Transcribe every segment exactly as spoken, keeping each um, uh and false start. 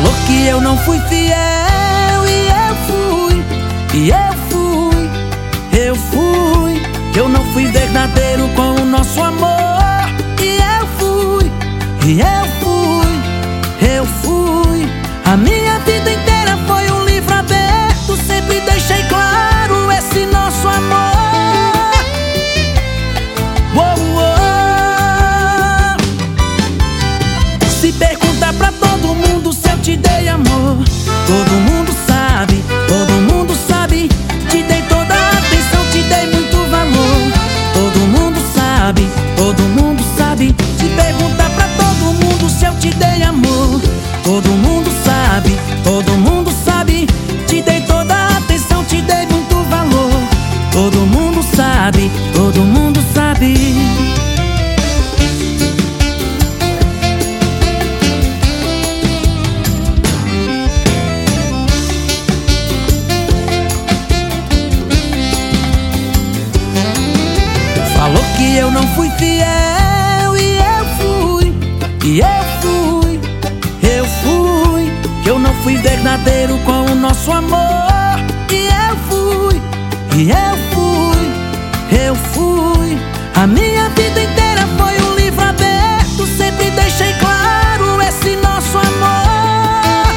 Falou que eu não fui fiel e eu fui, e eu fui, eu fui. Que eu não fui verdadeiro com o nosso amor. E eu fui, e eu fui, eu fui. A minha vida inteira foi um livro aberto. Sempre deixei claro esse nosso amor. Uou, uou. Se perguntar pra todo mundo se eu te dei amor, todo mundo sabe, todo mundo sabe. Te dei toda a atenção, te dei muito valor. Todo mundo sabe, todo mundo sabe. Se perguntar pra todo mundo se eu te dei amor, todo mundo sabe, todo mundo sabe. Te dei toda a atenção, te dei muito valor. Todo mundo sabe, todo mundo sabe. Falou que eu não fui fiel e eu fui, e eu fui, eu fui. Que eu não fui verdadeiro com o nosso amor. E eu fui, e eu fui, eu fui. A minha vida inteira foi um livro aberto. Sempre deixei claro esse nosso amor.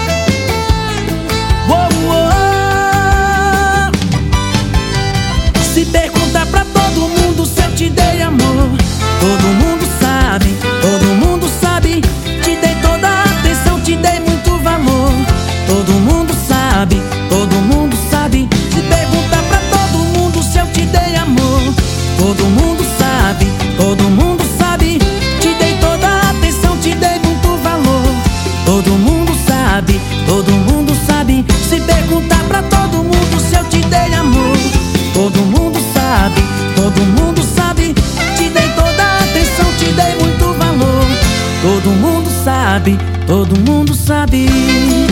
Uou, uou. Se perguntar pra todo mundo se eu te dei amor, todo mundo sabe, todo mundo sabe. Te dei toda a atenção, te dei muito valor. Todo mundo sabe, todo mundo sabe. Se perguntar pra todo mundo se eu te dei amor, todo mundo sabe, todo mundo sabe. Te dei toda a atenção, te dei muito valor. Todo mundo sabe, todo mundo sabe. Se perguntar pra todo mundo se eu te dei amor, todo mundo sabe, todo mundo sabe. Te dei toda a atenção, te dei muito valor. Todo mundo sabe, todo mundo sabe.